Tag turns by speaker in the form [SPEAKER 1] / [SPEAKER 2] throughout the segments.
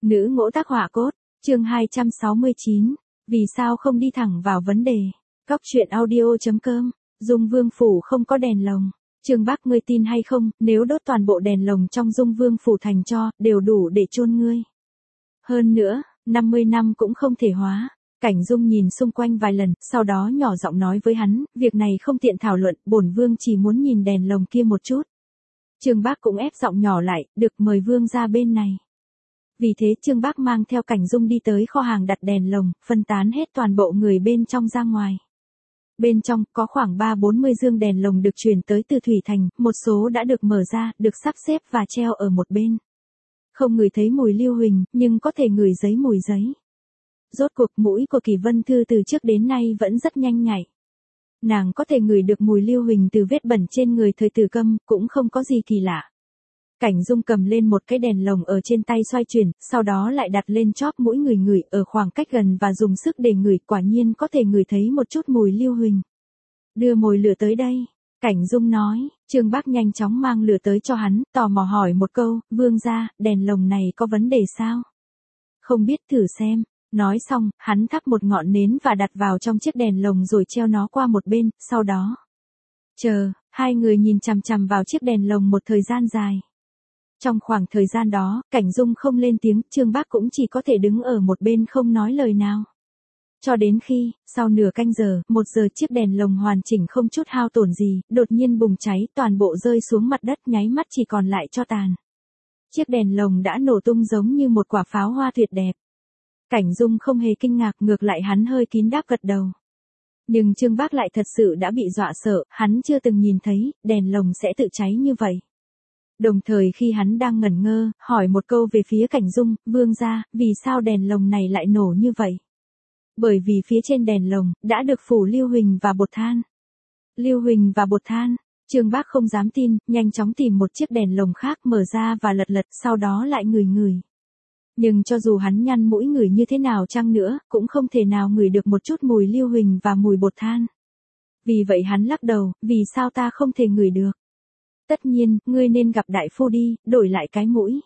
[SPEAKER 1] Nữ ngỗ tác họa cốt, chương 269. Vì sao không đi thẳng vào vấn đề? Góc truyện audio.com. Dung Vương phủ không có đèn lồng. Trương Bác, ngươi tin hay không, nếu đốt toàn bộ đèn lồng trong Dung Vương phủ thành tro, đều đủ để chôn ngươi. Hơn nữa, 50 năm cũng không thể hóa. Cảnh Dung nhìn xung quanh vài lần, sau đó nhỏ giọng nói với hắn, việc này không tiện thảo luận, bổn vương chỉ muốn nhìn đèn lồng kia một chút. Trương Bác cũng ép giọng nhỏ lại, được, mời vương ra bên này. Vì thế Trương Bác mang theo Cảnh Dung đi tới kho hàng đặt đèn lồng, phân tán hết toàn bộ người bên trong ra ngoài. Bên trong có khoảng 30-40 dương đèn lồng được chuyển tới từ Thủy Thành, một số đã được mở ra, được sắp xếp và treo ở một bên. Không ngửi thấy mùi lưu huỳnh, nhưng có thể ngửi thấy mùi giấy. Rốt cuộc mũi của Kỳ Vân Thư từ trước đến nay vẫn rất nhanh nhạy. Nàng có thể ngửi được mùi lưu huỳnh từ vết bẩn trên người Thời Tử Câm, cũng không có gì kỳ lạ. Cảnh Dung cầm lên một cái đèn lồng ở trên tay xoay chuyển, sau đó lại đặt lên chóp mũi ngửi ở khoảng cách gần và dùng sức để ngửi, quả nhiên có thể ngửi thấy một chút mùi lưu huỳnh. Đưa mồi lửa tới đây, Cảnh Dung nói. Trương Bác nhanh chóng mang lửa tới cho hắn, tò mò hỏi một câu, vương gia, đèn lồng này có vấn đề sao? Không biết, thử xem. Nói xong, hắn thắp một ngọn nến và đặt vào trong chiếc đèn lồng rồi treo nó qua một bên, sau đó. Hai người nhìn chằm chằm vào chiếc đèn lồng một thời gian dài. Trong khoảng thời gian đó, Cảnh Dung không lên tiếng, Trương Bác cũng chỉ có thể đứng ở một bên không nói lời nào. Cho đến khi, sau nửa canh giờ, 1 giờ chiếc đèn lồng hoàn chỉnh không chút hao tổn gì, đột nhiên bùng cháy, toàn bộ rơi xuống mặt đất, nháy mắt chỉ còn lại tro tàn. Chiếc đèn lồng đã nổ tung giống như một quả pháo hoa tuyệt đẹp. Cảnh Dung không hề kinh ngạc, ngược lại hắn hơi kín đáp gật đầu. Nhưng Trương Bác lại thật sự đã bị dọa sợ, hắn chưa từng nhìn thấy, đèn lồng sẽ tự cháy như vậy. Đồng thời khi hắn đang ngẩn ngơ, hỏi một câu về phía Cảnh Dung, vương gia, vì sao đèn lồng này lại nổ như vậy? Bởi vì phía trên đèn lồng, đã được phủ lưu huỳnh và bột than. Lưu huỳnh và bột than, Trương Bác không dám tin, nhanh chóng tìm một chiếc đèn lồng khác mở ra và lật, sau đó lại ngửi. Nhưng cho dù hắn nhăn mũi ngửi như thế nào chăng nữa, cũng không thể nào ngửi được một chút mùi lưu huỳnh và mùi bột than. Vì vậy hắn lắc đầu, vì sao ta không thể ngửi được? Tất nhiên, ngươi nên gặp đại phu đi, đổi lại cái mũi.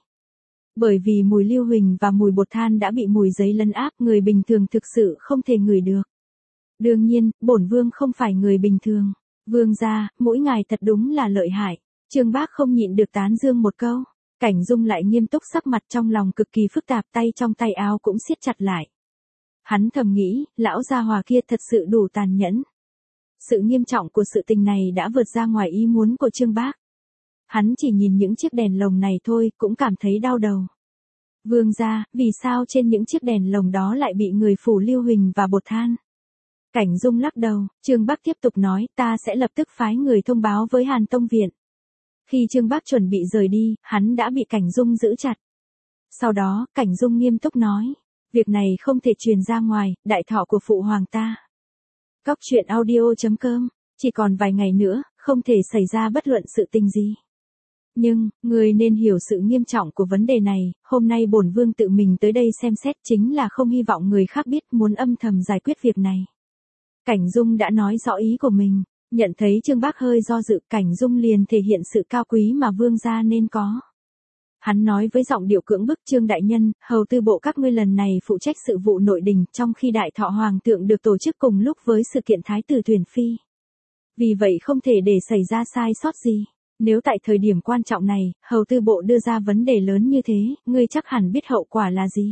[SPEAKER 1] Bởi vì mùi lưu huỳnh và mùi bột than đã bị mùi giấy lấn áp, người bình thường thực sự không thể ngửi được. Đương nhiên, bổn vương không phải người bình thường. Vương gia, mũi ngài thật đúng là lợi hại. Trương Bác không nhịn được tán dương một câu. Cảnh Dung lại nghiêm túc, sắc mặt trong lòng cực kỳ phức tạp, tay trong tay áo cũng siết chặt lại. Hắn thầm nghĩ, lão gia hòa kia thật sự đủ tàn nhẫn. Sự nghiêm trọng của sự tình này đã vượt ra ngoài ý muốn của Trương Bác. Hắn chỉ nhìn những chiếc đèn lồng này thôi, cũng cảm thấy đau đầu. Vương gia, vì sao trên những chiếc đèn lồng đó lại bị người phủ lưu huỳnh và bột than? Cảnh Dung lắc đầu, Trương Bác tiếp tục nói, ta sẽ lập tức phái người thông báo với Hàn Tông Viện. Khi Trương Bác chuẩn bị rời đi, hắn đã bị Cảnh Dung giữ chặt. Sau đó, Cảnh Dung nghiêm túc nói, việc này không thể truyền ra ngoài, đại thọ của phụ hoàng ta. Góc truyện audio.com, chỉ còn vài ngày nữa, không thể xảy ra bất luận sự tình gì. Nhưng, người nên hiểu sự nghiêm trọng của vấn đề này, hôm nay bổn vương tự mình tới đây xem xét chính là không hy vọng người khác biết, muốn âm thầm giải quyết việc này. Cảnh Dung đã nói rõ ý của mình. Nhận thấy Trương Bác hơi do dự, Cảnh Dung liền thể hiện sự cao quý mà vương gia nên có. Hắn nói với giọng điệu cưỡng bức, Trương đại nhân, hầu tư bộ các ngươi lần này phụ trách sự vụ nội đình, trong khi đại thọ hoàng thượng được tổ chức cùng lúc với sự kiện thái tử tuyển phi. Vì vậy không thể để xảy ra sai sót gì. Nếu tại thời điểm quan trọng này, hầu tư bộ đưa ra vấn đề lớn như thế, ngươi chắc hẳn biết hậu quả là gì.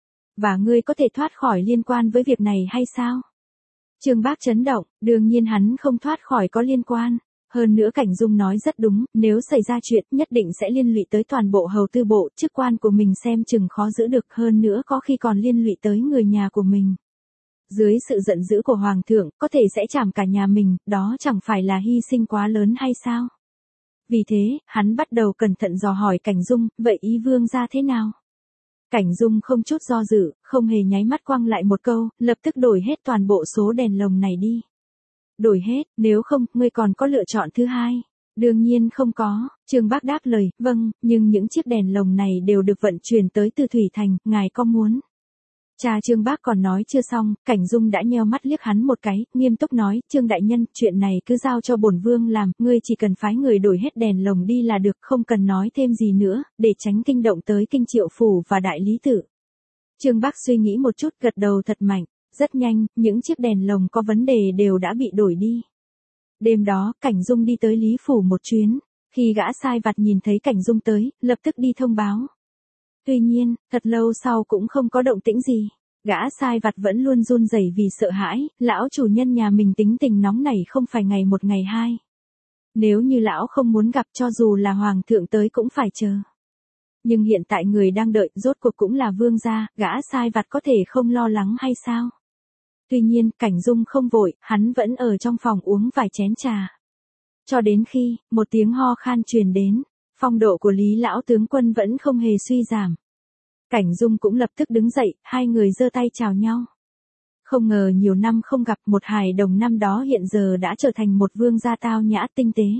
[SPEAKER 1] Và ngươi có thể thoát khỏi liên quan với việc này hay sao? Trương Bác chấn động, đương nhiên hắn không thoát khỏi có liên quan. Hơn nữa Cảnh Dung nói rất đúng, nếu xảy ra chuyện nhất định sẽ liên lụy tới toàn bộ hầu tư bộ, chức quan của mình xem chừng khó giữ được, hơn nữa có khi còn liên lụy tới người nhà của mình. Dưới sự giận dữ của hoàng thượng, có thể sẽ trảm cả nhà mình, đó chẳng phải là hy sinh quá lớn hay sao? Vì thế, hắn bắt đầu cẩn thận dò hỏi Cảnh Dung, vậy ý vương gia thế nào? Cảnh Dung không chút do dự, không hề nháy mắt quăng lại một câu, lập tức đổi hết toàn bộ số đèn lồng này đi. Đổi hết, nếu không, ngươi còn có lựa chọn thứ hai. Đương nhiên không có, Trương Bác đáp lời, vâng, nhưng những chiếc đèn lồng này đều được vận chuyển tới từ Thủy Thành, ngài có muốn Cha Trương Bác còn nói chưa xong, Cảnh Dung đã nheo mắt liếc hắn một cái, nghiêm túc nói, Trương đại nhân, chuyện này cứ giao cho bổn vương làm, ngươi chỉ cần phái người đổi hết đèn lồng đi là được, không cần nói thêm gì nữa, để tránh kinh động tới Kinh Triệu Phủ và Đại Lý Tự. Trương Bác suy nghĩ một chút, gật đầu thật mạnh, rất nhanh, những chiếc đèn lồng có vấn đề đều đã bị đổi đi. Đêm đó, Cảnh Dung đi tới Lý Phủ một chuyến, khi gã sai vặt nhìn thấy Cảnh Dung tới, lập tức đi thông báo. Tuy nhiên, thật lâu sau cũng không có động tĩnh gì. Gã sai vặt vẫn luôn run rẩy vì sợ hãi, lão chủ nhân nhà mình tính tình nóng nảy không phải ngày một ngày hai. Nếu như lão không muốn gặp cho dù là hoàng thượng tới cũng phải chờ. Nhưng hiện tại người đang đợi rốt cuộc cũng là vương gia, gã sai vặt có thể không lo lắng hay sao? Tuy nhiên, Cảnh Dung không vội, hắn vẫn ở trong phòng uống vài chén trà. Cho đến khi, một tiếng ho khan truyền đến, phong độ của Lý lão tướng quân vẫn không hề suy giảm. Cảnh Dung cũng lập tức đứng dậy, hai người giơ tay chào nhau. Không ngờ nhiều năm không gặp, một hài đồng năm đó hiện giờ đã trở thành một vương gia tao nhã tinh tế.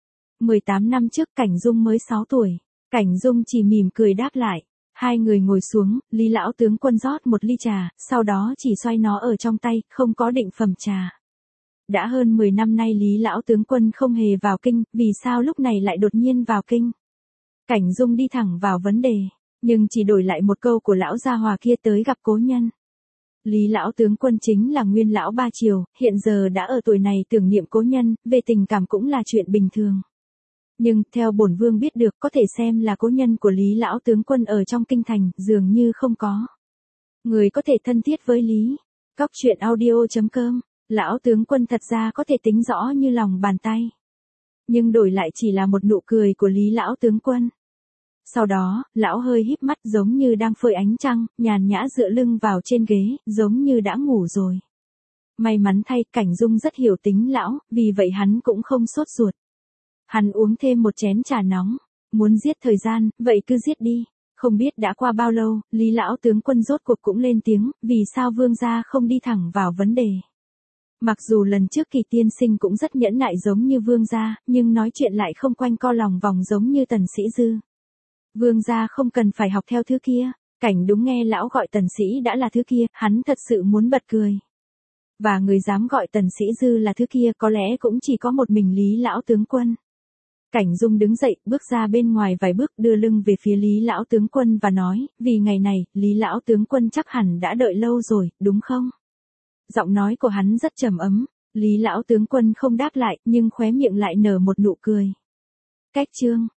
[SPEAKER 1] 18 năm trước Cảnh Dung mới 6 tuổi, Cảnh Dung chỉ mỉm cười đáp lại. Hai người ngồi xuống, Lý lão tướng quân rót một ly trà, sau đó chỉ xoay nó ở trong tay, không có định phẩm trà. Đã hơn 10 năm nay Lý lão tướng quân không hề vào kinh, vì sao lúc này lại đột nhiên vào kinh? Cảnh Dung đi thẳng vào vấn đề, nhưng chỉ đổi lại một câu của lão gia hòa kia tới gặp cố nhân. Lý lão tướng quân chính là nguyên lão Ba Triều, hiện giờ đã ở tuổi này tưởng niệm cố nhân, về tình cảm cũng là chuyện bình thường. Nhưng, theo bổn vương biết được có thể xem là cố nhân của Lý lão tướng quân ở trong kinh thành, dường như không có. Người có thể thân thiết với Lý. Cóc truyện audio.com, lão tướng quân thật ra có thể tính rõ như lòng bàn tay. Nhưng đổi lại chỉ là một nụ cười của Lý lão tướng quân. Sau đó, lão hơi híp mắt giống như đang phơi ánh trăng, nhàn nhã dựa lưng vào trên ghế, giống như đã ngủ rồi. May mắn thay, Cảnh Dung rất hiểu tính lão, vì vậy hắn cũng không sốt ruột. Hắn uống thêm một chén trà nóng, muốn giết thời gian, vậy cứ giết đi. Không biết đã qua bao lâu, Lý lão tướng quân rốt cuộc cũng lên tiếng, vì sao vương gia không đi thẳng vào vấn đề. Mặc dù lần trước Kỳ tiên sinh cũng rất nhẫn nại giống như vương gia, nhưng nói chuyện lại không quanh co lòng vòng giống như Tần Sĩ Dư. Vương gia không cần phải học theo thứ kia, Cảnh đúng nghe lão gọi Tần Sĩ đã là thứ kia, hắn thật sự muốn bật cười. Và người dám gọi Tần Sĩ Dư là thứ kia có lẽ cũng chỉ có một mình Lý lão tướng quân. Cảnh Dung đứng dậy, bước ra bên ngoài vài bước, đưa lưng về phía Lý lão tướng quân và nói, vì ngày này, Lý lão tướng quân chắc hẳn đã đợi lâu rồi, đúng không? Giọng nói của hắn rất trầm ấm, Lý lão tướng quân không đáp lại, nhưng khóe miệng lại nở một nụ cười. Cách chương